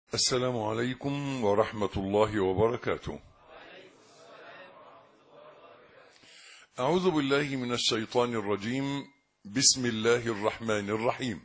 السلام عليكم ورحمة الله وبركاته. أعوذ بالله من الشيطان الرجيم. بسم الله الرحمن الرحيم.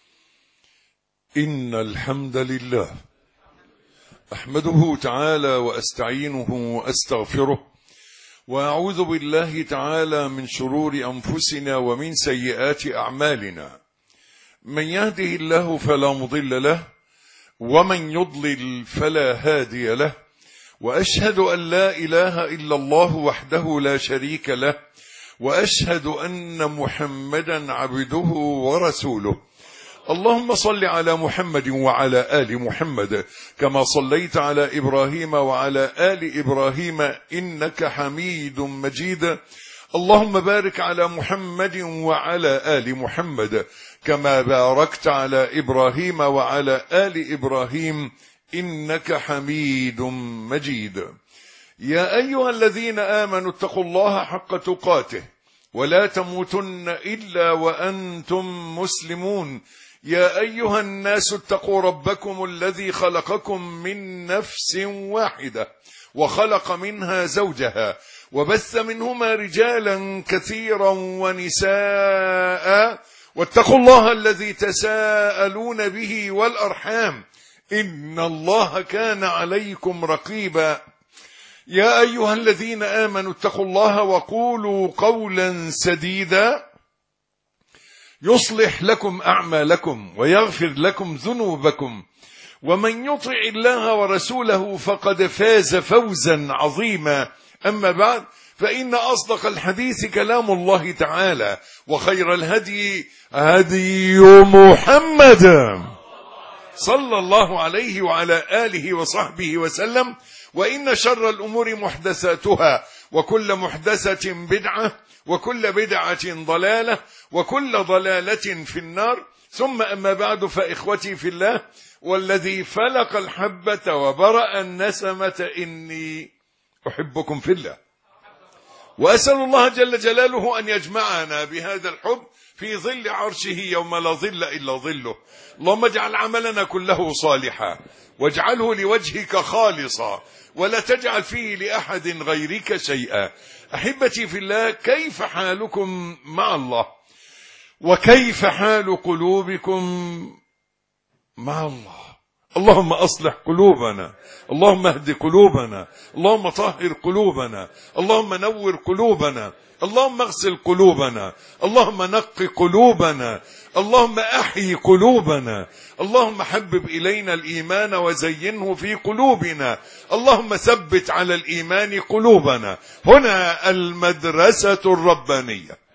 إن الحمد لله أحمده تعالى وأستعينه وأستغفره، وأعوذ بالله تعالى من شرور أنفسنا ومن سيئات أعمالنا. من يهده الله فلا مضل له، ومن يضلل فلا هادي له، وأشهد أن لا إله إلا الله وحده لا شريك له، وأشهد أن محمدا عبده ورسوله. اللهم صل على محمد وعلى آل محمد كما صليت على إبراهيم وعلى آل إبراهيم إنك حميد مجيد. اللهم بارك على محمد وعلى آل محمد كما باركت على إبراهيم وعلى آل إبراهيم إنك حميد مجيد. يا أيها الذين آمنوا اتقوا الله حق تقاته ولا تموتن إلا وأنتم مسلمون. يا أيها الناس اتقوا ربكم الذي خلقكم من نفس واحدة وخلق منها زوجها وبث منهما رجالا كثيرا ونساء، واتقوا الله الذي تساءلون به والأرحام إن الله كان عليكم رقيبا. يا أيها الذين آمنوا اتقوا الله وقولوا قولا سديدا يصلح لكم أعمالكم ويغفر لكم ذنوبكم، ومن يطع الله ورسوله فقد فاز فوزا عظيما. أما بعد، فإن أصدق الحديث كلام الله تعالى، وخير الهدي هدي محمد صلى الله عليه وعلى آله وصحبه وسلم، وإن شر الأمور محدثاتها، وكل محدثة بدعة، وكل بدعة ضلالة، وكل ضلالة في النار. ثم أما بعد، فإخوتي في الله، والذي فلق الحبة وبرأ النسمة إني أحبكم في الله، وأسأل الله جل جلاله أن يجمعنا بهذا الحب في ظل عرشه يوم لا ظل إلا ظله. اللهم اجعل عملنا كله صالحا، واجعله لوجهك خالصا، ولا تجعل فيه لأحد غيرك شيئا. أحبتي في الله، كيف حالكم مع الله؟ وكيف حال قلوبكم مع الله؟ اللهم أصلح قلوبنا، اللهم اهد قلوبنا، اللهم طهر قلوبنا، اللهم نور قلوبنا، اللهم اغسل قلوبنا، اللهم نقي قلوبنا، اللهم أحيي قلوبنا، اللهم حبب إلينا الإيمان وزينه في قلوبنا، اللهم ثبت على الإيمان قلوبنا. هنا المدرسة الربانية،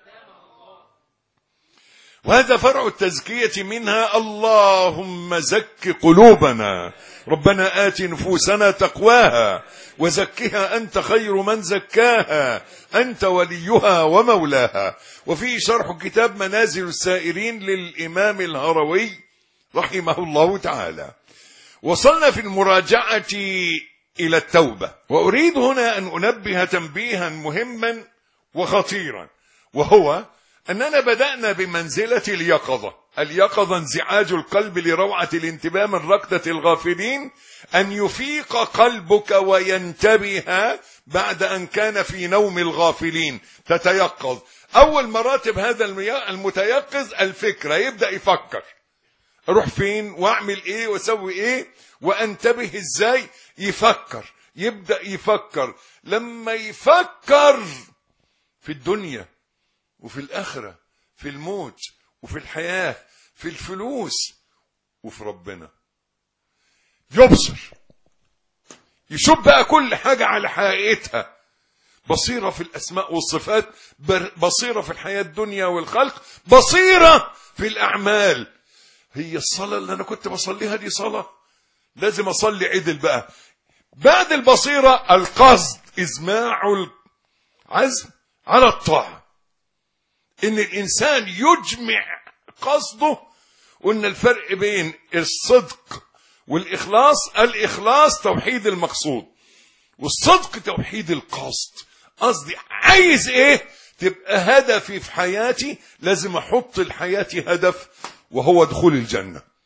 وهذا فرع التزكية منها. اللهم زك قلوبنا، ربنا آت نفوسنا تقواها وزكها أنت خير من زكاها، أنت وليها ومولاها. وفي شرح كتاب منازل السائرين للإمام الهروي رحمه الله تعالى. وصلنا في المراجعة إلى التوبة، وأريد هنا أن أنبه تنبيها مهما وخطيرا، وهو أننا بدأنا بمنزلة اليقظة انزعاج القلب لروعة الانتباه من ركضة الغافلين، أن يفيق قلبك وينتبه بعد أن كان في نوم الغافلين، تتيقظ. أول مراتب هذا المتيقظ الفكرة، يبدأ يفكر أروح فين وأعمل إيه وأسوي إيه وأنتبه إزاي. يفكر، يبدأ يفكر. لما يفكر في الدنيا وفي الآخرة، في الموت وفي الحياة، في الفلوس وفي ربنا، يبصر، يشوف بقى كل حاجة على حقيقتها، بصيرة في الأسماء والصفات، بصيرة في الحياة الدنيا والخلق، بصيرة في الأعمال. هي الصلاة اللي أنا كنت بصليها دي صلاة؟ لازم أصلي عدل بقى. بعد البصيرة القصد، إزماع العزم على الطاعة، إن الإنسان يجمع قصده. وإن الفرق بين الصدق والإخلاص، الإخلاص توحيد المقصود، والصدق توحيد القصد. قصدي عايز إيه؟ تبقى هدفي في حياتي، لازم أحط لحياتي هدف، وهو دخول الجنة.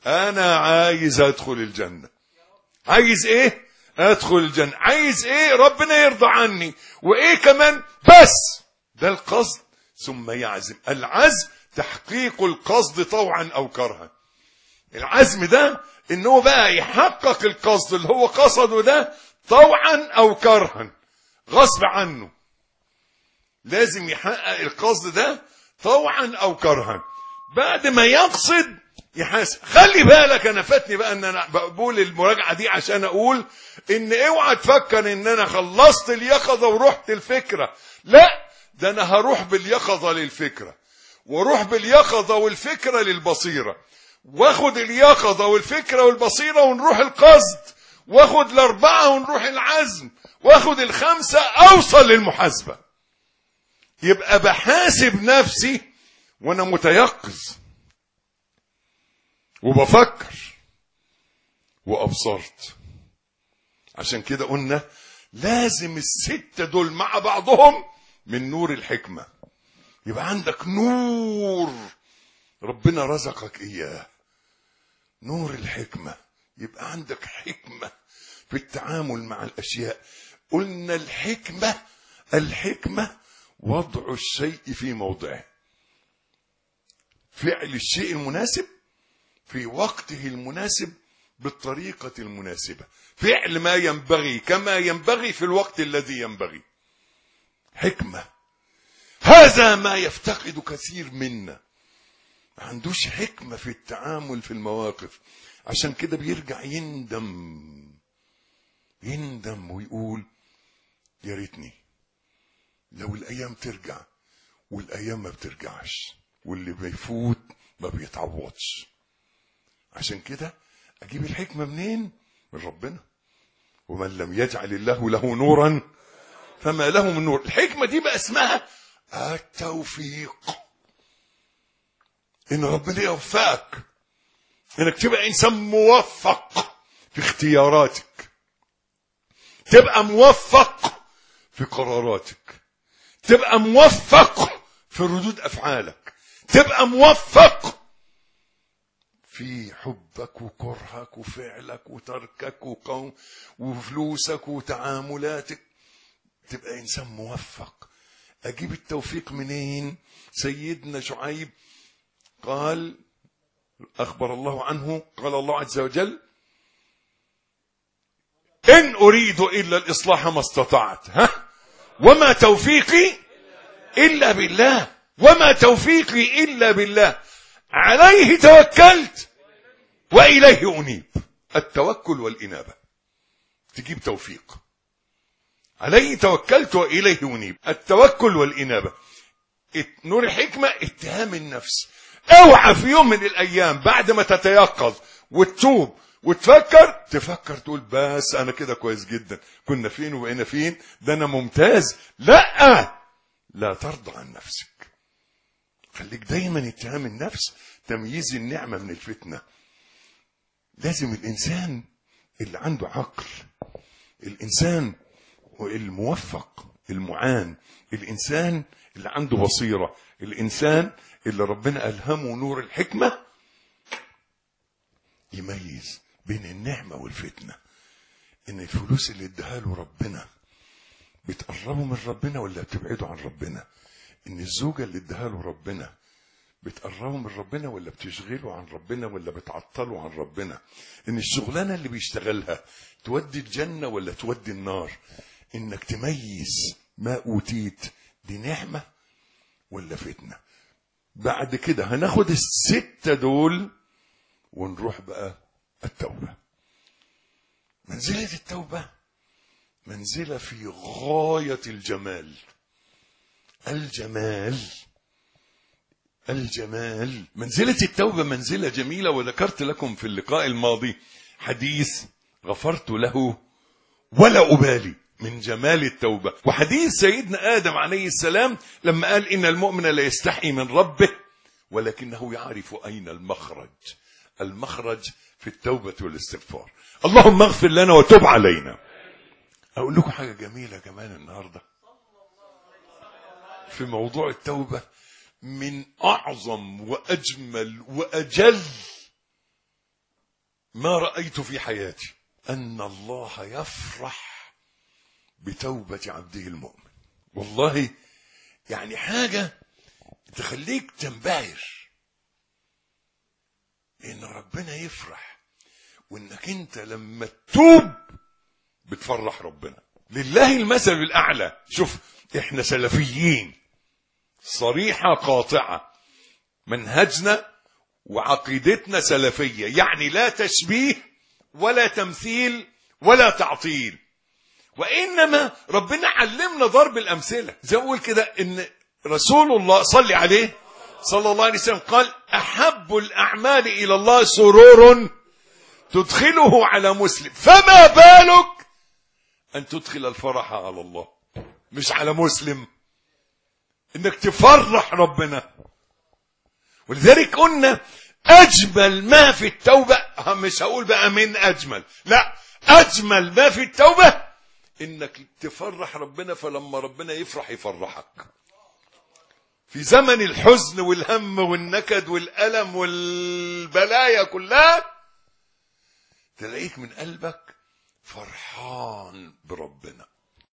انا عايز ادخل الجنة. عايز ايه؟ ادخل الجنة. عايز ايه؟ ربنا يرضى عني. وايه كمان؟ بس ده القصد. ثم يعزم. العزم تحقيق القصد طوعا او كرها. العزم ده انه بقى يحقق القصد اللي هو قصده ده طوعا او كرها، غصب عنه. لازم يحقق القصد ده طوعا او كرها. بعد ما يقصد يحاسب. خلي بالك، انا فاتني بقى ان انا بقول المراجعه دي عشان اقول ان اوعى تفكر ان انا خلصت اليقظه ورحت الفكره. لا، ده انا هروح باليقظه للفكره، واروح باليقظه والفكره للبصيره، واخد اليقظه والفكره والبصيره ونروح القصد، واخد الاربعه ونروح العزم، واخد الخمسه اوصل للمحاسبه. يبقى بحاسب نفسي وانا متيقظ وبفكر وابصرت. عشان كده قلنا لازم الستة دول مع بعضهم من نور الحكمة. يبقى عندك نور ربنا رزقك اياه، نور الحكمة. يبقى عندك حكمة في التعامل مع الاشياء. قلنا الحكمة وضع الشيء في موضعه، فعل الشيء المناسب في وقته المناسب بالطريقة المناسبة، فعل ما ينبغي كما ينبغي في الوقت الذي ينبغي. حكمة. هذا ما يفتقد كثير منا، ما عندوش حكمة في التعامل في المواقف. عشان كده بيرجع يندم ويقول يا ريتني لو الأيام ترجع. والأيام ما بترجعش، واللي بيفوت ما بيتعوضش. عشان كده أجيب الحكمة منين؟ من ربنا. ومن لم يجعل الله له نورا فما له من نور. الحكمة دي بقى اسمها التوفيق. إن ربنا يوفقك، إنك تبقى إنسان موفق في اختياراتك، تبقى موفق في قراراتك، تبقى موفق في ردود أفعالك، تبقى موفق في حبك وكرهك وفعلك وتركك وفلوسك وتعاملاتك. تبقى إنسان موفق. أجيب التوفيق منين؟ سيدنا شعيب قال، أخبر الله عنه، قال الله عز وجل إن أريد إلا الإصلاح ما استطعت وما توفيقي إلا بالله. وما توفيقي إلا بالله، عليه توكلت وإليه أنيب. التوكل والإنابة تجيب توفيق. عليه توكلت وإليه أنيب، التوكل والإنابة. نور الحكمة اتهام النفس. اوعى في يوم من الأيام بعد ما تتيقظ وتتوب وتفكر تقول بس أنا كده كويس جدا، كنا فين وبقينا فين، ده أنا ممتاز. لا ترضى عن نفسك. خليك دايما اتهام النفس، تمييز النعمة من الفتنة. لازم الإنسان اللي عنده عقل، الإنسان الموفق المعان، الإنسان اللي عنده بصيرة، الإنسان اللي ربنا ألهمه نور الحكمة، يميز بين النعمة والفتنة. إن الفلوس اللي اداها له ربنا بتقربه من ربنا ولا بتبعده عن ربنا؟ إن الزوجة اللي اداها له ربنا بتقربه من ربنا ولا بتشغله عن ربنا ولا بتعطله عن ربنا؟ إن الشغلانة اللي بيشتغلها تودي الجنة ولا تودي النار؟ إنك تميز ما أوتيت دي نعمة ولا فتنة. بعد كده هناخد الستة دول ونروح بقى التوبة. منزلة التوبة منزلة في غاية الجمال. الجمال منزلة التوبة منزلة جميلة. وذكرت لكم في اللقاء الماضي حديث غفرت له ولا أبالي من جمال التوبة، وحديث سيدنا آدم عليه السلام لما قال إن المؤمن لا يستحي من ربه ولكنه يعرف أين المخرج في التوبة والاستغفار. اللهم اغفر لنا وتب علينا. أقول لكم حاجة جميلة كمان النهاردة في موضوع التوبة. من أعظم وأجمل وأجل ما رأيت في حياتي أن الله يفرح بتوبة عبده المؤمن. والله يعني حاجة تخليك تنبهر إن ربنا يفرح، وإنك أنت لما تتوب بتفرح ربنا. لله المثل الأعلى. شوف إحنا سلفيين صريحة قاطعة، منهجنا وعقيدتنا سلفية، يعني لا تشبيه ولا تمثيل ولا تعطيل، وإنما ربنا علمنا ضرب الأمثلة. زي ما أقول كده إن رسول الله صلى عليه صلى الله عليه وسلم قال أحب الأعمال إلى الله سرور تدخله على مسلم، فما بالك أن تدخل الفرح على الله مش على مسلم، إنك تفرح ربنا. ولذلك قلنا أجمل ما في التوبة، مش هقول بقى من أجمل، لا، أجمل ما في التوبة إنك تفرح ربنا، فلما ربنا يفرح يفرحك. في زمن الحزن والهم والنكد والألم والبلايا كلها تلاقيك من قلبك فرحان بربنا.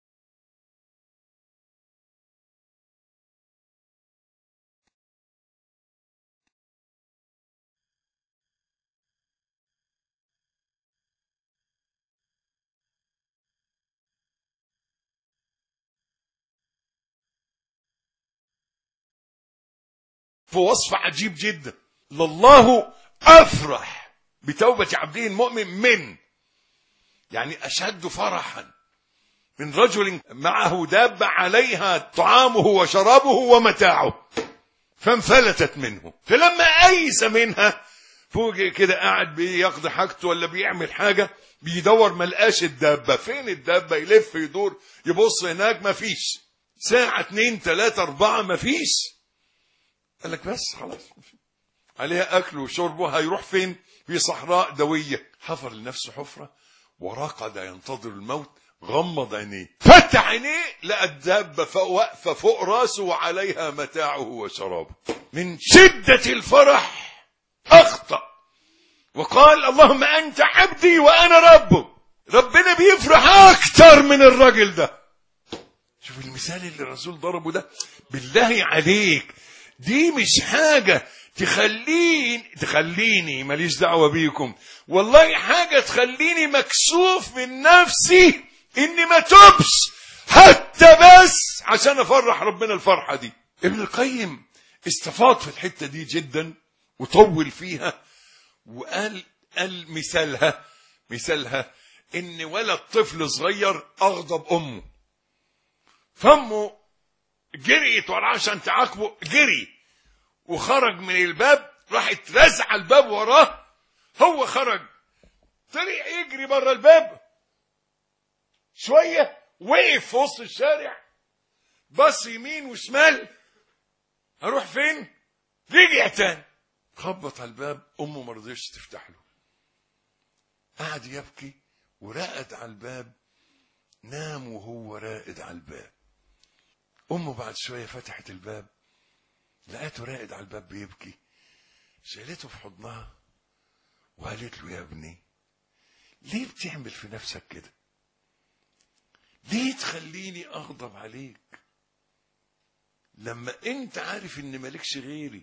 في وصف عجيب جدا، لله أفرح بتوبة عبده المؤمن من، يعني أشد فرحا من رجل معه دابة عليها طعامه وشرابه ومتاعه فانفلتت منه، فلما أيس منها فوق كده قاعد بيقضي حاجته ولا بيعمل حاجة، بيدور ملقاش الدابة. فين الدابة؟ يلف يدور يبص هناك مفيش، ساعة 2 3 4 مفيش. قال لك بس خلاص عليها أكل وشربه، هيروح فين؟ في صحراء دوية. حفر لنفسه حفرة ورقد ينتظر الموت، غمض عينيه، فتح عينيه لقى الدابة واقفة فوق راسه وعليها متاعه وشرابه. من شدة الفرح أخطأ وقال اللهم أنت عبدي وأنا ربك. ربنا بيفرح أكتر من الراجل ده. شوف المثال اللي الرسول ضربه ده، بالله عليك دي مش حاجة تخليني ماليش دعوة بيكم، والله حاجة تخليني مكسوف من نفسي اني ما توبش حتى بس عشان افرح ربنا الفرحة دي. ابن القيم استفاض في الحتة دي جدا وطول فيها، وقال مثالها ان ولد طفل صغير اغضب امه، فامه جريت وراه عشان تعاقبه، جري وخرج من الباب، راحت رزع الباب وراه، هو خرج طلع يجري بره الباب شويه، وقف في وسط الشارع بص يمين وشمال هروح فين، رجع تاني خبط على الباب، امه ما رضيتش تفتح له، قعد يبكي ورقد على الباب، نام وهو راقد على الباب. امه بعد شويه فتحت الباب لقيته راقد على الباب بيبكي، شالته في حضنها وقالت له يا ابني ليه بتعمل في نفسك كده؟ ليه تخليني اغضب عليك لما انت عارف ان مالكش غيري،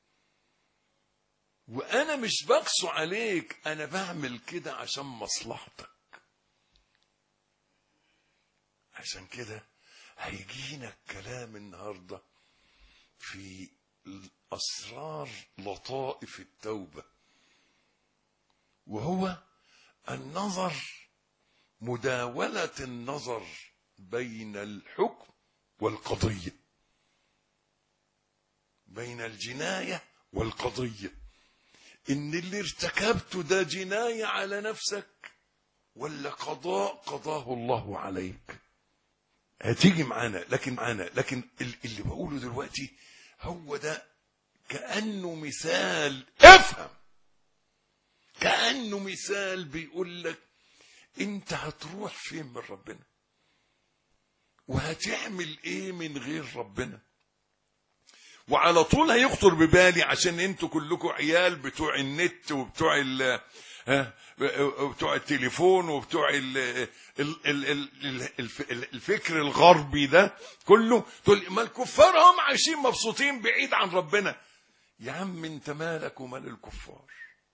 وانا مش بقسو عليك، انا بعمل كده عشان مصلحتك. عشان كده هيجينا الكلام النهارده في أسرار لطائف التوبة، وهو النظر، مداولة النظر بين الحكم والقضية، بين الجناية والقضية، إن اللي ارتكبته ده جناية على نفسك ولا قضاء قضاه الله عليك. هتيجي معانا، لكن اللي بقوله دلوقتي هو ده كأنه مثال، افهم، كأنه مثال بيقول لك انت هتروح فين من ربنا وهتعمل ايه من غير ربنا. وعلى طول هيخطر ببالي، عشان انتوا كلكم عيال بتوع النت وبتوع وبتوع التليفون وبتوع الفكر الغربي ده كله، تقول ما الكفار هم عايشين مبسوطين بعيد عن ربنا. يا عم انت مالك ومال الكفار؟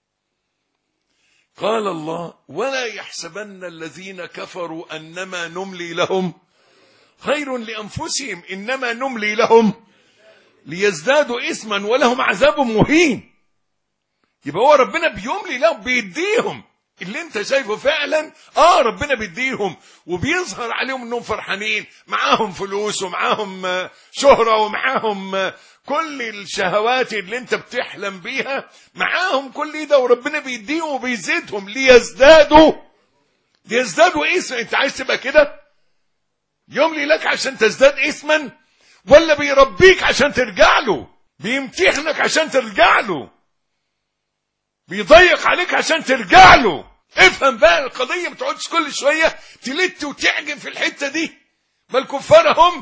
قال الله ولا يحسبن الذين كفروا أنما نملي لهم خير لأنفسهم إنما نملي لهم ليزدادوا إثما ولهم عذاب مهين. يبقى هو ربنا بيملي لهم، بيديهم اللي انت شايفه فعلا. ربنا بيديهم وبيظهر عليهم انهم فرحانين، معاهم فلوس ومعاهم شهرة ومعاهم كل الشهوات اللي انت بتحلم بيها، معاهم كل ده، وربنا بيديهم وبيزيدهم ليزدادوا اسما. انت عايز تبقى كده؟ يملي لك عشان تزداد اسما، ولا بيربيك عشان ترجع له؟ بيمتحنك عشان ترجع له؟ بيضيق عليك عشان ترجع له؟ افهم بقى القضية، ما تقعدش كل شوية تلت وتعجب في الحتة دي. ما الكفار هم.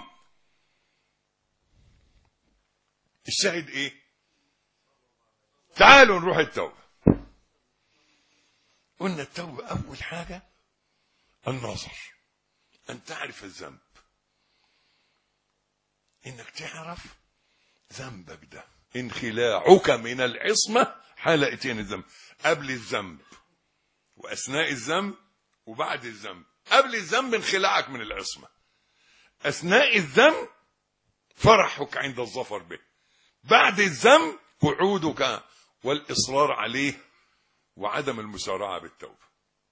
الشاهد ايه؟ تعالوا نروح التوبة. قلنا التوبة اول حاجة النظر، ان تعرف الذنب، انك تعرف ذنبك ده، انخلاعك من العصمة حال اتيان الذنب، قبل الذنب واثناء الذنب وبعد الذنب. قبل الذنب انخلاعك من العصمة، اثناء الذنب فرحك عند الظفر به، بعد الذنب وعودك والاصرار عليه وعدم المسارعة بالتوبة.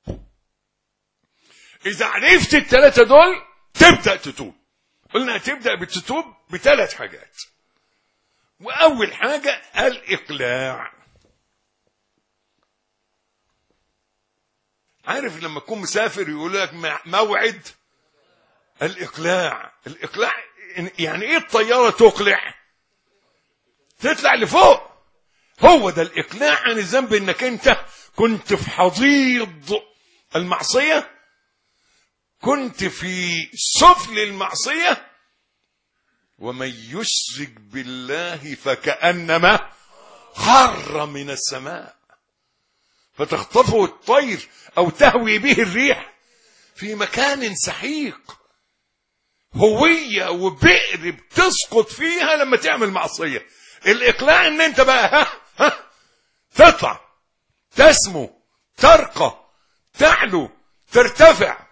اذا عرفت الثلاثة دول تبدأ تتوب. قلنا تبدأ بالتوب بثلاث حاجات. واول حاجة الاقلاع. عارف لما تكون مسافر يقول لك موعد الاقلاع. الاقلاع يعني ايه؟ الطيارة تقلع، تطلع لفوق. هو ده الاقلاع عن الذنب، انك انت كنت في حضيض المعصية، كنت في سفل المعصية، ومن يشرك بالله فكأنما خر من السماء فتخطفه الطير أو تهوي به الريح في مكان سحيق. هوية وبئر بتسقط فيها لما تعمل معصية. الإقلاع ان انت بقى تطلع، تسمو، ترقى، تعلو، ترتفع.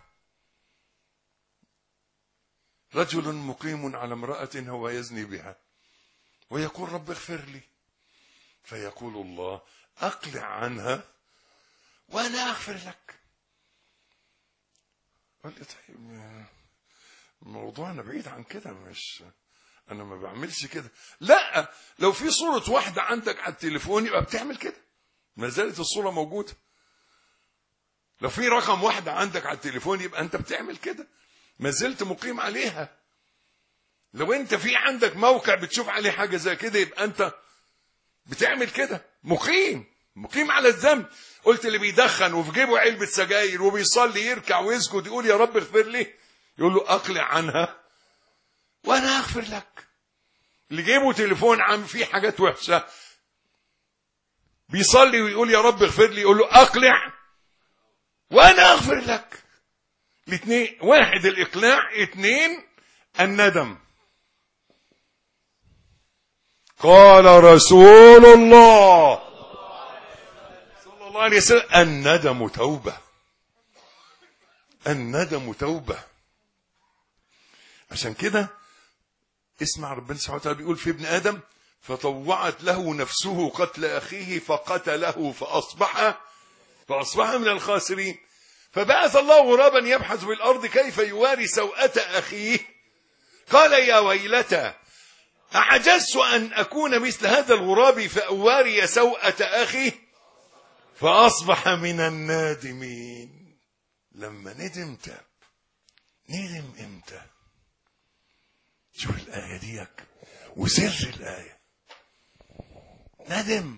رجل مقيم على امرأة هو يزني بها ويقول رب اغفر لي، فيقول الله أقلع عنها وأنا أغفر لك. قال لي طيب موضوعنا بعيد عن كده، مش أنا ما بعملش كده. لا، لو في صورة واحدة عندك على التليفون يبقى بتعمل كده، ما زالت الصورة موجودة. لو في رقم واحدة عندك على التليفون يبقى أنت بتعمل كده، ما زلت مقيم عليها. لو انت في عندك موقع بتشوف عليه حاجة زي كده يبقى انت بتعمل كده، مقيم على الذنب. قلت اللي بيدخن وفي جيبه علبة سجاير وبيصلي يركع ويسجد يقول يا رب اغفر لي، يقول له اقلع عنها وانا اغفر لك. اللي جيبه تليفون عم فيه حاجات وحشة بيصلي ويقول يا رب اغفر لي، يقول له اقلع وانا اغفر لك. الاثنين، واحد الاقلاع، اثنين الندم. قال رسول الله صلى الله عليه وسلم الندم توبة. الندم توبة. عشان كده اسمع ربنا سبحانه وتعالى بيقول في ابن آدم فطوعت له نفسه قتل أخيه فقتله فأصبح من الخاسرين. فبعث الله غرابا يبحث في الأرض كيف يواري سوءة أخيه قال يا ويلتى أعجزت أن أكون مثل هذا الغراب فأواري سوءة أخي فأصبح من النادمين. لما ندم تاب. ندم امتى؟ شوف الآية ديك وسر الآية. ندم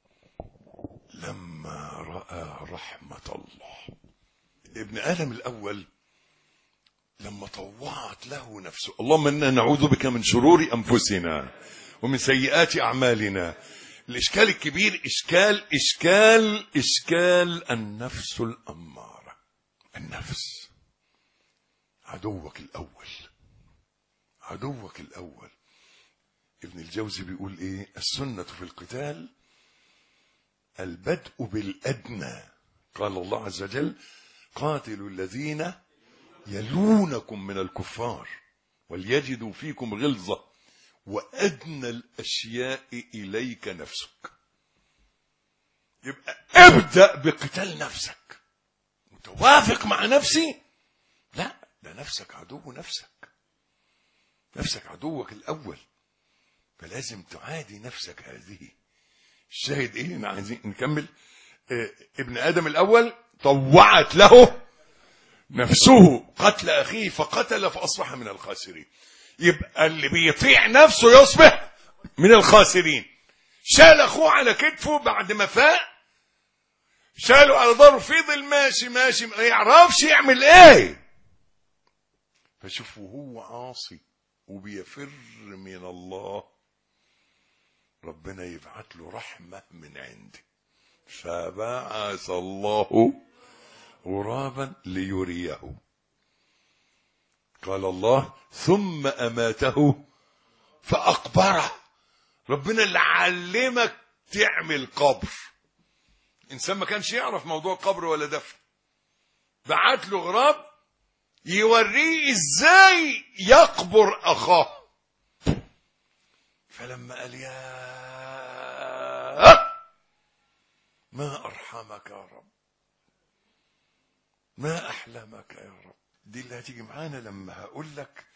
لما رأى رحمة الله. ابن آدم الأول لما طوعت له نفسه. اللهم إنا نعوذ بك من شرور أنفسنا ومن سيئات أعمالنا الإشكال الكبير إشكال النفس الأمارة. النفس عدوك الأول. ابن الجوزي بيقول إيه؟ السنة في القتال البدء بالأدنى. قال الله عز وجل: قاتلوا الذين يلونكم من الكفار وليجدوا فيكم غلظة وأدنى الأشياء إليك نفسك. يبقى ابدأ بقتال نفسك. متوافق مع نفسي؟ لا، ده نفسك عدو نفسك عدوك الأول، فلازم تعادي نفسك هذه. الشاهد ايه؟ عايزين نكمل. ابن آدم الأول طوعت له نفسه قتل أخيه فقتل فأصبح من الخاسرين. يبقى اللي بيطيع نفسه يصبح من الخاسرين. شال أخوه على كتفه بعد ما فاق، شاله على ظهره، فضل ماشي ما يعرفش يعمل ايه. فشوفوا هو عاصي وبيفر من الله، ربنا يبعت له رحمة من عنده. فبعث الله غرابا ليريه. قال الله: ثم أماته فأقبره. ربنا اللي علمك تعمل قبر. إنسان ما كانش يعرف موضوع قبر ولا دفن، بعت له غراب يوريه إزاي يقبر أخاه. فلما قال: يا ما أرحمك يا رب، ما أحلمك يا رب. دي اللي هتيجي معانا لما هقول لك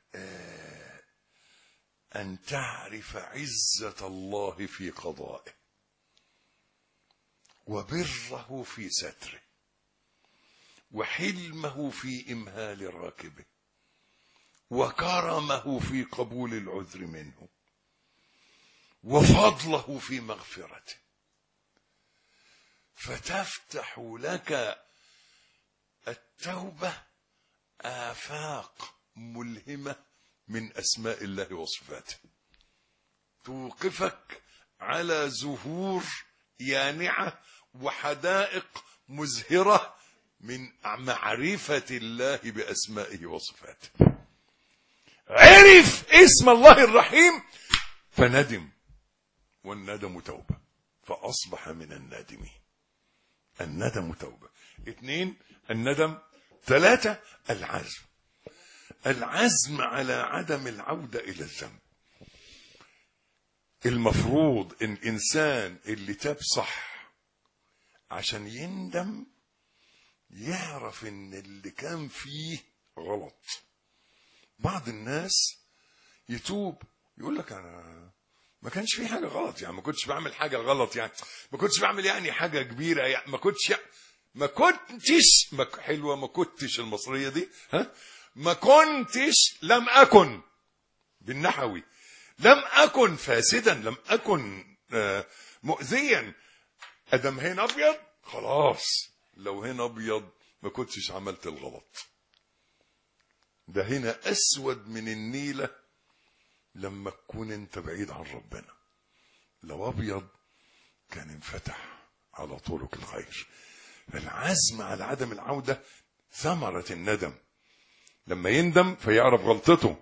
أن تعرف عزة الله في قضائه، وبره في ستره، وحلمه في إمهال راكبه، وكرمه في قبول العذر منه، وفضله في مغفرته. فتفتح لك التوبة آفاق ملهمة من أسماء الله وصفاته، توقفك على زهور يانعة وحدائق مزهرة من معرفة الله بأسمائه وصفاته. عرف اسم الله الرحيم فندم، والندم توبة، فأصبح من النادمين. الندم توبة. 2 الندم. 3 العزم على عدم العودة إلى الذنب. المفروض إن الإنسان اللي تاب صح عشان يندم يعرف إن اللي كان فيه غلط. بعض الناس يتوب يقول لك أنا ما كانش فيه حاجة غلط، يعني ما كنتش بعمل حاجة غلط، يعني ما كنتش بعمل يعني حاجة كبيرة، يعني ما كنتش حلوة، ما كنتش المصرية دي، ما كنتش، لم أكن بالنحوي، لم أكن فاسدا، لم أكن مؤذيا. أدم هنا أبيض خلاص، لو هنا أبيض ما كنتش عملت الغلط. ده هنا أسود من النيلة لما تكون انت بعيد عن ربنا. لو أبيض كان انفتح على طرق الخير. العزم على عدم العودة ثمرة الندم. لما يندم فيعرف غلطته،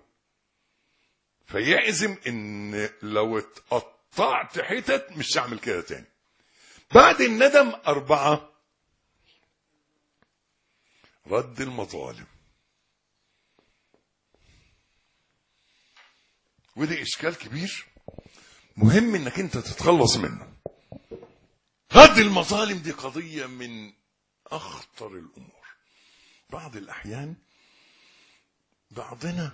فيعزم ان لو اتقطعت حتت مش هعمل كده تاني. بعد الندم 4 رد المظالم. وده اشكال كبير مهم انك انت تتخلص منه. رد المظالم دي قضية من اخطر الامور. بعض الاحيان بعضنا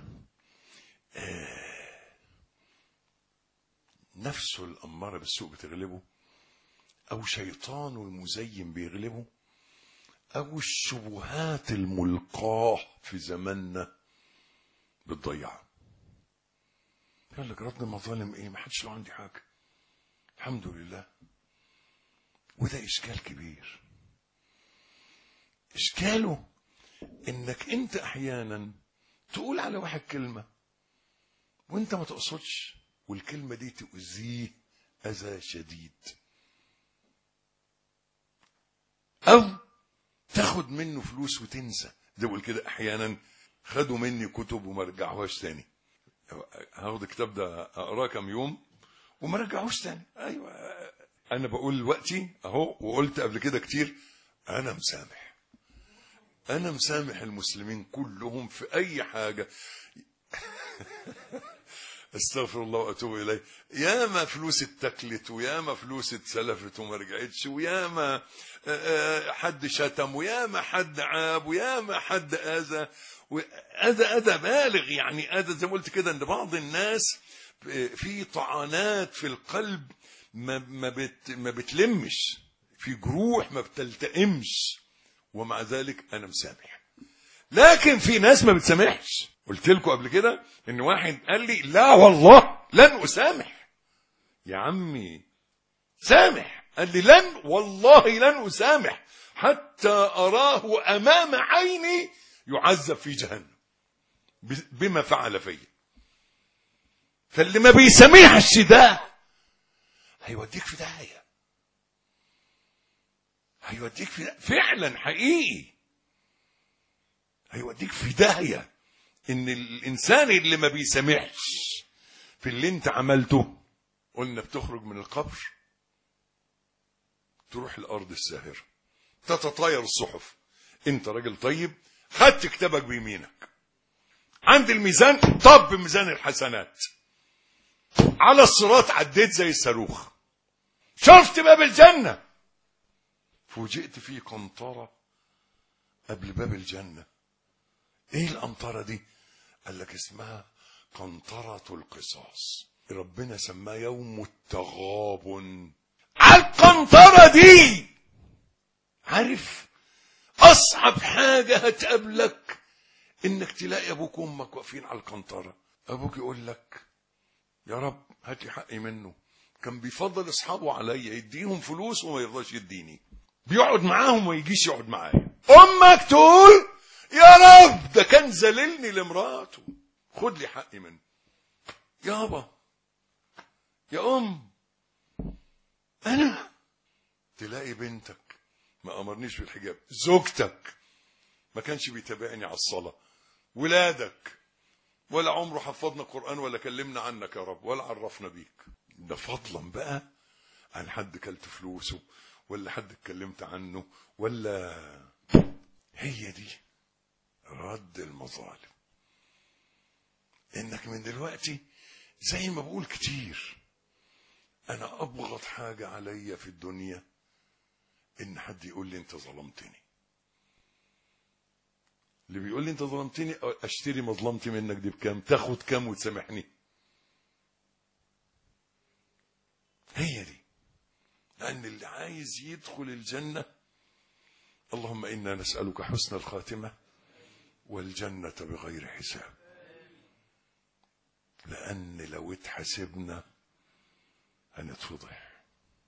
نفسه الأمارة بالسوء بتغلبه، أو شيطانه المزين بيغلبه، أو الشبهات الملقاة في زماننا بتضيعه. يقول لك رد المظالم إيه؟ ما حدش له عندي حاجة، الحمد لله. وده إشكال كبير. إشكاله إنك أنت أحيانا تقول على واحد كلمة وأنت ما تقصدش، والكلمة دي تؤذيه أذى شديد، أو تاخد منه فلوس وتنسى. زي بقول كده أحيانا خدوا مني كتب وما رجعوهاش تاني، هاخد الكتاب ده أقراه كم يوم وما رجعوش تاني. أيوة، أنا بقول دلوقتي أهو، وقلت قبل كده كتير، أنا مسامح، أنا مسامح المسلمين كلهم في أي حاجة. استغفر الله واتوب اليه. ياما فلوس اتكلت، وياما فلوس اتسلفت وما رجعتش، وياما حد شتم، وياما حد عاب، وياما حد اذى، اذى بالغ. يعني اذى زي ما قلت كده، ان بعض الناس في طعنات في القلب ما بتلمش، في جروح ما بتلتئمش، ومع ذلك انا مسامح. لكن في ناس ما بتسامحش. قلت لكم قبل كده ان واحد قال لي لا والله لن اسامح. يا عمي سامح. قال لي لن والله لن اسامح حتى اراه امام عيني يعذب في جهنم بما فعل فيه. فاللي ما بيسامحش ده هيوديك في داهيه، هيوديك في فعلا حقيقي هيوديك في داهيه. ان الانسان اللي ما بيسامحش في اللي انت عملته، قلنا بتخرج من القبر تروح الارض الساهره، تتطاير الصحف. انت راجل طيب، خدت كتابك بيمينك عند الميزان، طب ميزان الحسنات، على الصراط عديت زي الصاروخ، شفت باب الجنه، فوجئت في قنطره قبل باب الجنه. ايه القنطره دي؟ قال لك اسمها قنطرة القصاص. ربنا سماه يوم التغابن. على القنطرة دي، عارف أصعب حاجة هتقابلك إنك تلاقي أبوك وأمك واقفين على القنطرة. أبوك يقول لك يا رب هات لي حقي منه، كان بيفضل أصحابه عليا، يديهم فلوس وما يرضاش يديني، بيقعد معاهم وما يجيش يقعد معايا. أمك تقول يا رب ده كان ذللني لمراته، خد لي حقي منه. يابا يا انا تلاقي بنتك ما امرنيش بالحجاب، زوجتك ما كانش بيتابعني على الصلاه، ولادك ولا عمره حفظنا قرآن ولا كلمنا عنك يا رب ولا عرفنا بيك. ده فضلا بقى عن حد كلت فلوسه ولا حد اتكلمت عنه، ولا هي دي رد المظالم. انك من دلوقتي زي ما بقول كتير، انا ابغض حاجة عليا في الدنيا ان حد يقول لي انت ظلمتني. اللي بيقول لي انت ظلمتني، اشتري مظلمتي منك دي بكام، تاخد كام وتسامحني. هي دي. لان اللي عايز يدخل الجنة، اللهم انا نسألك حسن الخاتمة والجنة بغير حساب. لان لو اتحسبنا هنتفضح.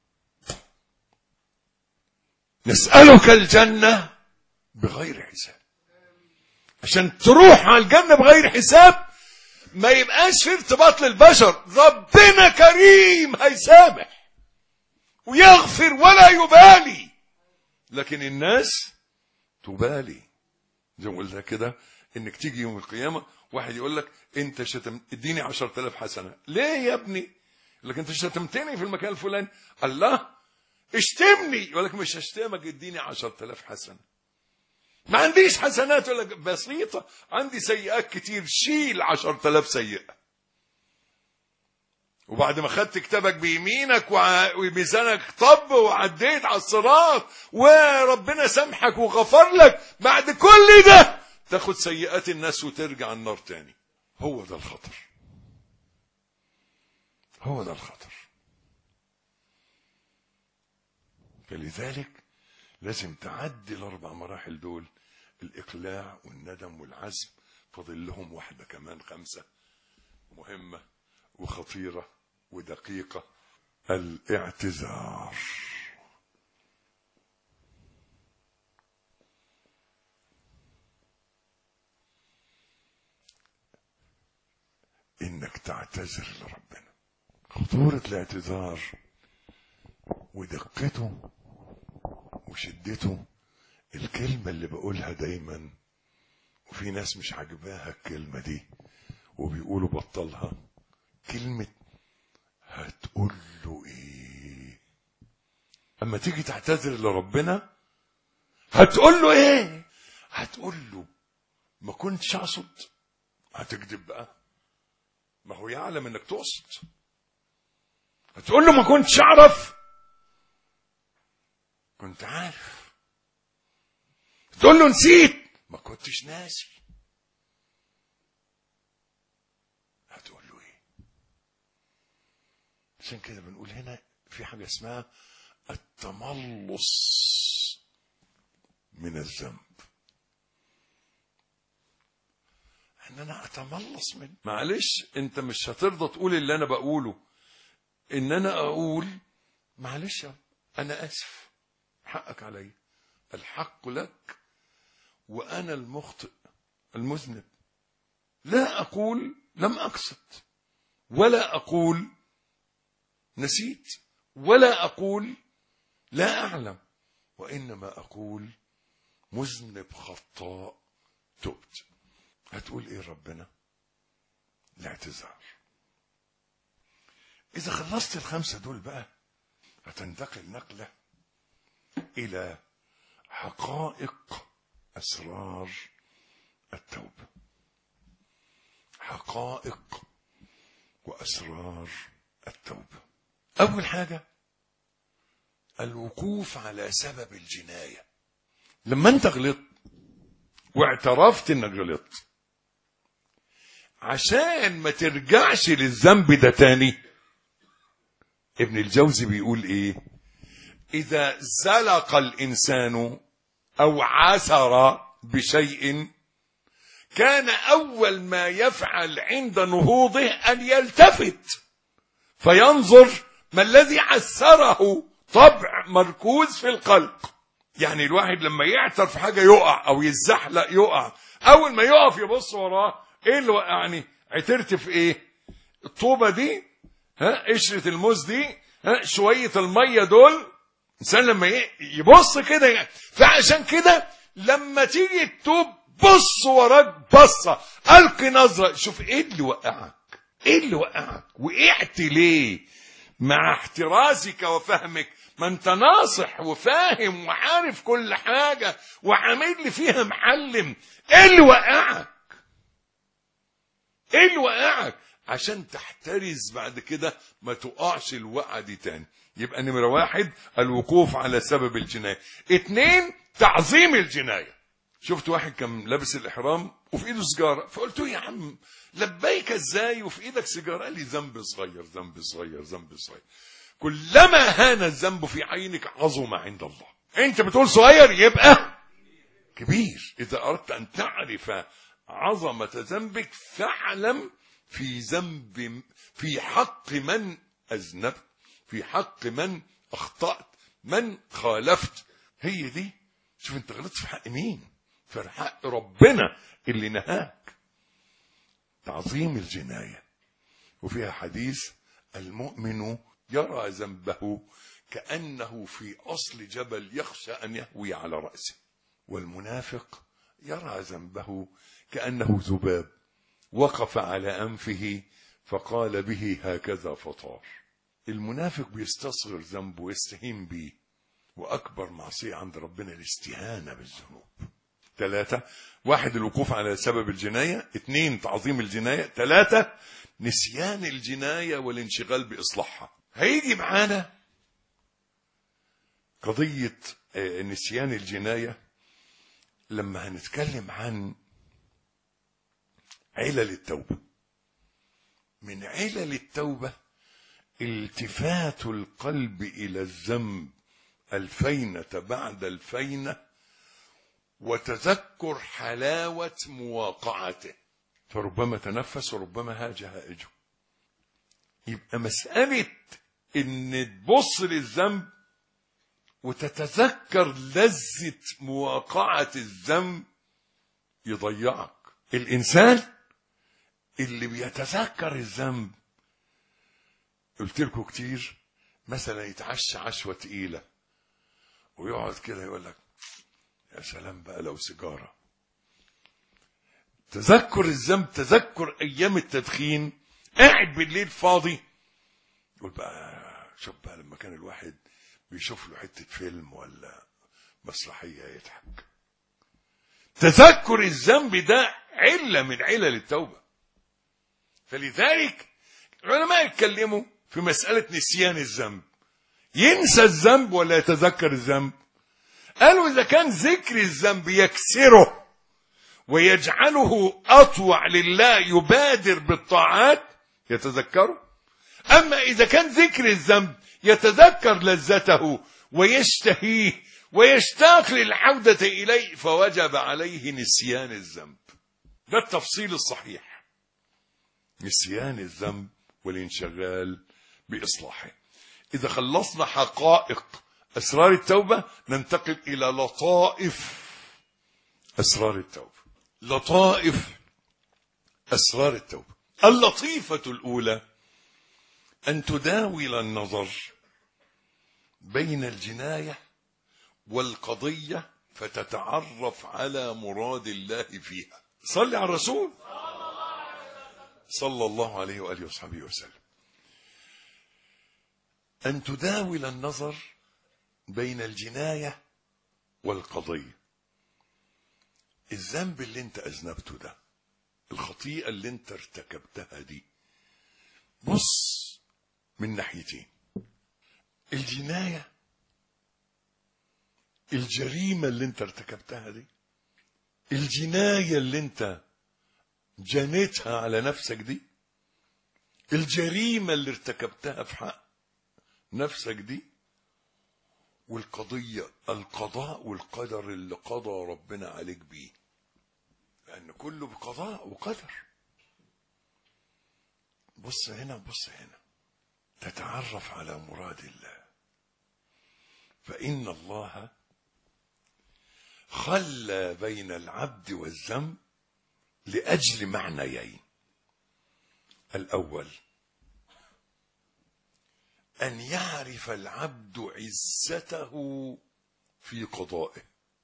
نسألك الجنة بغير حساب، عشان تروح على الجنة بغير حساب ما يبقاش في ارتباط للبشر. ربنا كريم هيسامح ويغفر ولا يبالي، لكن الناس تبالي. زي ما قلنا كده، انك تيجي يوم القيامة واحد يقول لك انت شتم، اديني 10,000 حسنة. ليه يا ابني؟ يقول لك انت شتمتني في المكان الفلاني. الله، اشتمني. يقول لك مش هشتمك، اديني 10,000 حسنة. ما عنديش حسنات، ولا بسيطة، عندي سيئات كتير، شيل 10,000 سيئة. وبعد ما خدت كتابك بيمينك وميزانك طب وعديت على الصراط وربنا سامحك وغفر لك، بعد كل ده تاخد سيئات الناس وترجع النار تاني. هو ده الخطر، هو ده الخطر. فلذلك لازم تعدي ال4 مراحل دول: الإقلاع والندم والعزم. فاضل لهم واحدة كمان، 5 مهمة وخطيرة ودقيقة: الاعتذار. إنك تعتذر لربنا. خطورة الاعتذار ودقته وشدته. الكلمة اللي بقولها دايما وفي ناس مش عاجباها الكلمة دي وبيقولوا بطلها، كلمة هتقول له ايه اما تيجي تعتذر لربنا؟ هتقول له ايه؟ هتقول له ما كنتش اقصد. هتكذب بقى، ما هو يعلم انك تقصد. هتقول له ما كنتش اعرف، كنت عارف. تقول له نسيت، ما كنتش ناسي. هتقول له ايه؟ عشان كده بنقول هنا في حاجة اسمها التملص من الذنب. ان انا اتملص منه. معلش انت مش هترضى تقول اللي انا بقوله، ان انا اقول معلش انا اسف، حقك علي، الحق لك وانا المخطئ المذنب. لا اقول لم اقصد، ولا اقول نسيت، ولا اقول لا اعلم، وانما اقول مذنب خطاء تبت. هتقول ايه ربنا؟ الاعتذار. اذا خلصت الخمسة دول بقى هتنتقل نقلة الى حقائق اسرار التوبة. حقائق واسرار التوبة. اول حاجة الوقوف على سبب الجناية. لما انت غلطت واعترفت انك غلطت، عشان ما ترجعش للذنب ده تاني، ابن الجوزي بيقول ايه؟ اذا زلق الانسان او عثر بشيء كان اول ما يفعل عند نهوضه ان يلتفت فينظر ما الذي عثره. طبع مركوز في القلب. يعني الواحد لما يعثر في حاجة يقع او يتزحلق يقع، اول ما يقف يبص وراه، ايه اللي وقعني؟ عثرت في ايه؟ الطوبة دي، قشرة الموز دي، شوية المية دول. الانسان لما يبص كده، فعشان كده لما تيجي تتوب بص وراك بصة، القي نظرة، شوف ايه اللي وقعك، ايه اللي وقعك، وقعت ليه؟ مع احترازك وفهمك، ما انت ناصح وفاهم وعارف كل حاجة وعامل لي فيها معلم. ايه اللي وقعك؟ ايه اللي وقعك؟ عشان تحترز بعد كده ما تقعش الوقعة دي تاني. يبقى نمرة واحد الوقوف على سبب الجناية. 2 تعظيم الجناية. شفت واحد كان لابس الإحرام وفي ايده سيجارة، فقلت له يا عم لبيك ازاي وفي ايدك سيجارة؟ قال لي ذنب صغير ذنب صغير ذنب صغير. كلما هان الذنب في عينك عظم عند الله. انت بتقول صغير يبقى كبير. اذا اردت ان تعرف عظمة ذنبك فاعلم في ذنب، في حق من اذنبت، في حق من اخطأت، من خالفت. هي دي. شوف انت غلطت في حق مين؟ في حق ربنا اللي نهاك. تعظيم الجناية. وفيها حديث المؤمن يرى ذنبه كأنه في أصل جبل يخشى أن يهوي على رأسه، والمنافق يرى ذنبه كأنه ذباب وقف على أنفه فقال به هكذا فطار. المنافق بيستصغر ذنبه ويستهين به، وأكبر معصية عند ربنا الاستهانة بالذنوب. 3 1 الوقوف على سبب الجناية. 2 تعظيم الجناية. 3 نسيان الجناية والانشغال بإصلاحها. هيجي معانا قضية نسيان الجناية لما هنتكلم عن علل التوبة. من علل التوبة التفات القلب إلى الذنب الفينة بعد الفينة وتذكر حلاوة مواقعته، فربما تنفس وربما هاج هائجه. يبقى مسألة ان تبص للذنب وتتذكر لذة مواقعة الذنب يضيعك. الإنسان اللي بيتذكر الذنب قلت لكم كتير، مثلا يتعشى عشوة تقيلة ويقعد كده يقول لك يا سلام بقى لو سيجارة. تذكر الذنب، تذكر ايام التدخين، قاعد بالليل فاضي يقول بقى شوف بقى لما كان الواحد بيشوف له حتة فيلم ولا مسرحية يضحك. تذكر الذنب ده علة من علل التوبة. فلذلك العلماء يتكلموا في مسألة نسيان الذنب. ينسى الذنب ولا يتذكر الذنب؟ قالوا إذا كان ذكر الذنب يكسره ويجعله أطوع لله يبادر بالطاعات يتذكره. أما إذا كان ذكر الذنب يتذكر لذته ويشتهيه ويشتاق للعودة إليه فوجب عليه نسيان الذنب. ده التفصيل الصحيح، نسيان الذنب والانشغال بإصلاحه. إذا خلصنا حقائق أسرار التوبة ننتقل إلى لطائف أسرار التوبة. لطائف أسرار التوبة. اللطيفة الأولى أن تداول النظر بين الجناية والقضية فتتعرف على مراد الله فيها. صلي على الرسول صلى الله عليه وآله وصحبه وسلم. أن تداول النظر بين الجناية والقضية. الذنب اللي انت أذنبته ده، الخطيئة اللي انت ارتكبتها دي، بص من ناحيتين. الجناية، الجريمة اللي انت ارتكبتها دي، الجناية اللي انت جنيتها على نفسك دي، الجريمة اللي ارتكبتها في حق نفسك دي، والقضية القضاء والقدر اللي قضى ربنا عليك بيه، لأن كله بقضاء وقدر. بص هنا بص هنا، تتعرف على مراد الله. فإن الله خلى بين العبد والذنب لأجل معنيين. الأول أن يعرف العبد عزته في قضائه،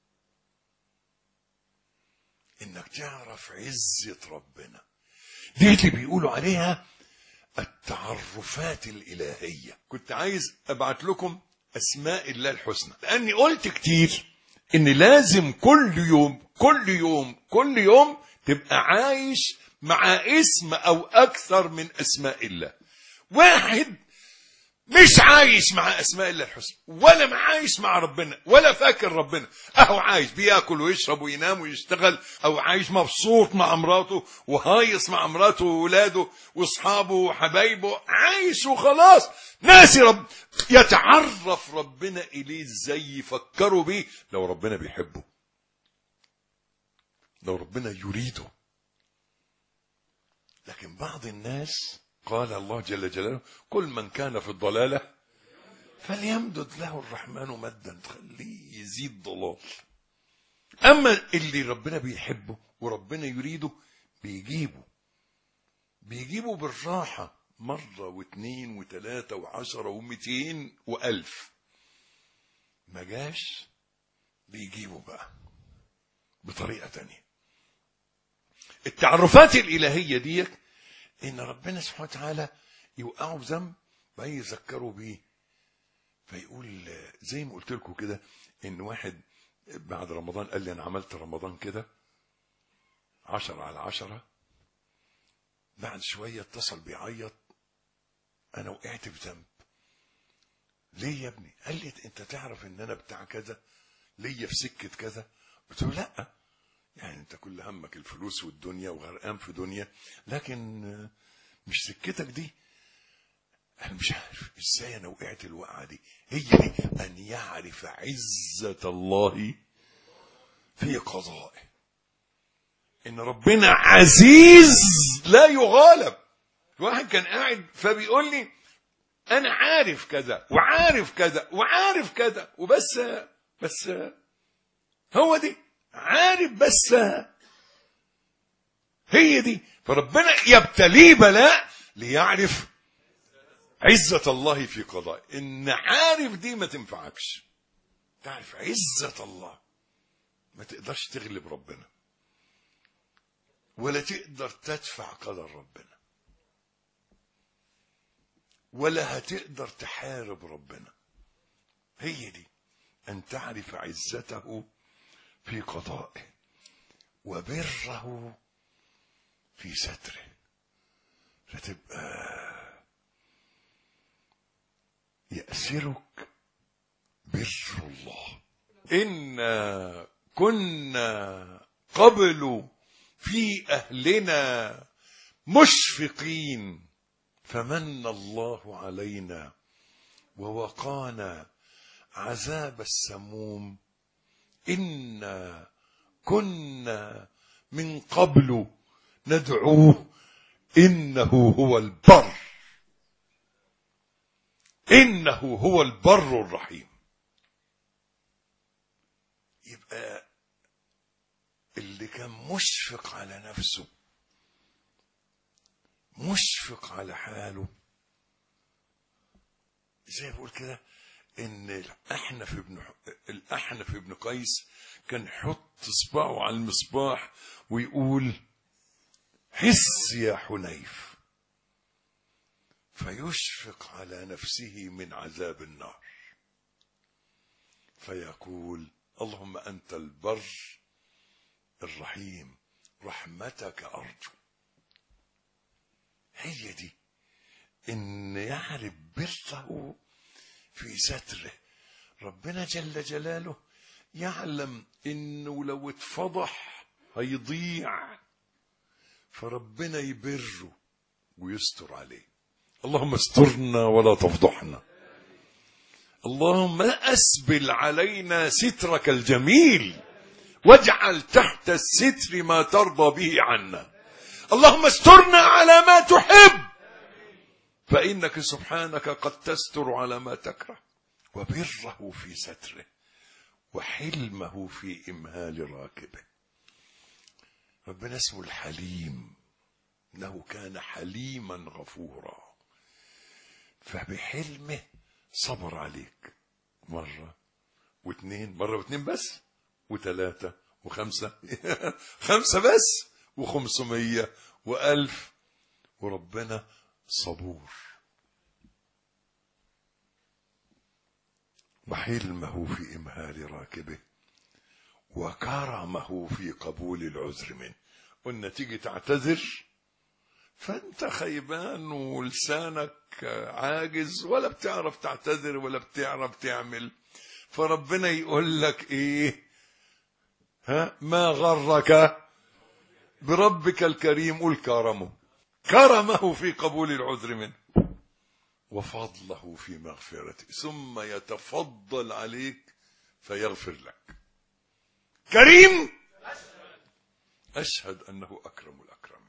إنك تعرف عزة ربنا. دي اللي بيقولوا عليها التعرفات الإلهية. كنت عايز أبعت لكم أسماء الله الحسنى، لأني قلت كتير إن لازم كل يوم تبقى عايش مع اسم أو أكثر من أسماء الله. واحد مش عايش مع أسماء الله الحسنى ولا عايش مع ربنا ولا فاكر ربنا، أهو عايش بيأكل ويشرب وينام ويشتغل، أو عايش مبسوط مع مراته وهايص مع مراته وولاده واصحابه وحبايبه، عايش وخلاص ناسي رب. يتعرف ربنا إليه ازاي؟ يفكروا بيه لو ربنا بيحبه، لو ربنا يريده. لكن بعض الناس قال الله جل جلاله كل من كان في الضلالة فليمدد له الرحمن مدا، تخليه يزيد ضلال. أما اللي ربنا بيحبه وربنا يريده بيجيبه بالراحة، مرة واثنين وثلاثة وعشرة ومئتين وألف. ما جاش بيجيبه بقى بطريقة تانية. التعرفات الإلهية دي إن ربنا سبحانه وتعالى يوقعوا بذنب ويذكروا بيه، فيقول زي ما قلت لكم كده إن واحد بعد رمضان قال لي أنا عملت رمضان كده 10/10. بعد شوية اتصل بيعيط، أنا وقعت في ذنب. ليه يا ابني؟ قال لي أنت تعرف إن أنا بتاع كذا، ليا في سكة كذا. قلت له لأ، يعني أنت كل همك الفلوس والدنيا وغرقان في دنيا، لكن مش سكتك دي. أنا مش عارف إزاي أنا وقعت الوقعة دي. هي دي أن يعرف عزة الله في قضائه، إن ربنا عزيز لا يغالب. واحد كان قاعد فبيقول لي أنا عارف كذا وعارف كذا وعارف كذا وبس، بس هو دي عارف، بس هي دي. فربنا يبتليه بلاء ليعرف عزة الله في قضاء. إن عارف دي ما تنفعكش. تعرف عزة الله، ما تقدرش تغلب ربنا ولا تقدر تدفع قدر ربنا ولا هتقدر تحارب ربنا. هي دي أن تعرف عزته في قضائه وبره في ستره، فتبقى يأسرك بر الله. إنا كنا قبل في أهلنا مشفقين فمن الله علينا ووقانا عذاب السموم إنا كنا من قبل ندعوه إنه هو البر، إنه هو البر الرحيم. يبقى اللي كان مشفق على نفسه، مشفق على حاله، زي بقول كده ان الأحنف ابن قيس كان يحط صباعه على المصباح ويقول حس يا حنيف، فيشفق على نفسه من عذاب النار فيقول اللهم أنت البر الرحيم رحمتك أرجو. هي دي إن يعرف بره في ستره. ربنا جل جلاله يعلم إنه لو اتفضح هيضيع، فربنا يبره ويستر عليه. اللهم استرنا ولا تفضحنا، اللهم أسبل علينا سترك الجميل واجعل تحت الستر ما ترضى به عنا. اللهم استرنا على ما تحب فإنك سبحانك قد تستر على ما تكره. وبره في ستره وحلمه في إمهال راكبه. ربنا اسمه الحليم، إنه كان حليما غفورا، فبحلمه صبر عليك مرة واثنين، مرة واثنين بس وثلاثة وخمسة خمسة بس و500 و1000، وربنا صبور. وحلمه في إمهال راكبه وكرمه في قبول العذر منه. قلنا تيجي تعتذر فأنت خيبان ولسانك عاجز ولا بتعرف تعتذر ولا بتعرف تعمل، فربنا يقول لك إيه؟ ما غرك بربك الكريم؟ قل كرمه في قبول العذر منه وفضله في مغفرته، ثم يتفضل عليك فيغفر لك. كريم، أشهد أنه أكرم الأكرمين.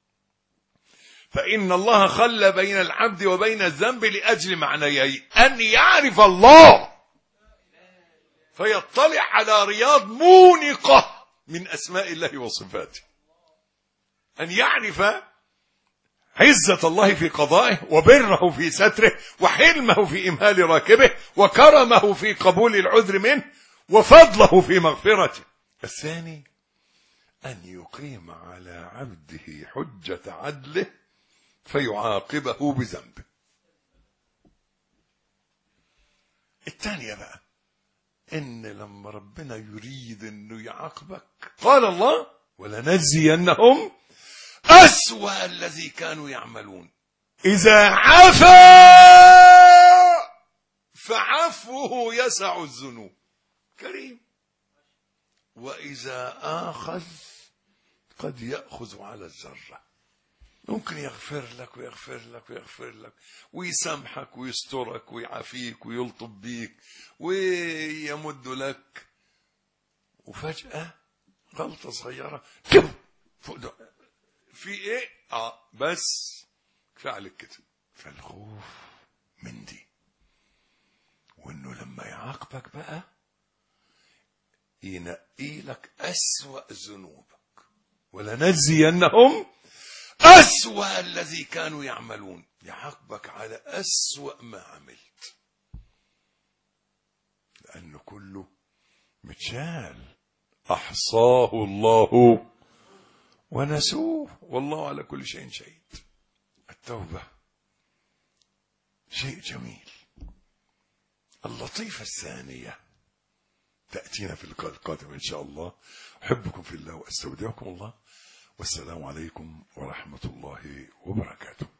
فإن الله خلى بين العبد وبين الذنب لأجل معنيين: أن يعرف الله فيطلع على رياض مونقة من أسماء الله وصفاته، أن يعرف عزة الله في قضائه وبره في ستره وحلمه في إمهال راكبه وكرمه في قبول العذر منه وفضله في مغفرته. الثاني أن يقيم على عبده حجة عدله فيعاقبه بذنبه. الثانية بقى إن لما ربنا يريد أنه يعاقبك قال الله ولنجزينهم أسوأ الذي كانوا يعملون. إذا عفا فعفوه يسع الذنوب كريم، وإذا آخذ قد يأخذ على الذرة. ممكن يغفر لك ويغفر لك ويغفر لك ويسامحك ويسترك ويعافيك ويلطف بيك ويمد لك، وفجأة غلطة صغيرة فوق في ايه؟ بس كفاية عليك كده. فالخوف من دي، وانه لما يعاقبك بقى ينقي لك أسوأ ذنوبك. ولنجزينهم أسوأ الذي كانوا يعملون. يعاقبك على أسوأ ما عملت، لأنه كله متشال، أحصاه الله ونسوه والله على كل شيء شهيد. التوبة شيء جميل. اللطيفة الثانية تأتينا في اللقاء القادم إن شاء الله. أحبكم في الله وأستودعكم الله، والسلام عليكم ورحمة الله وبركاته.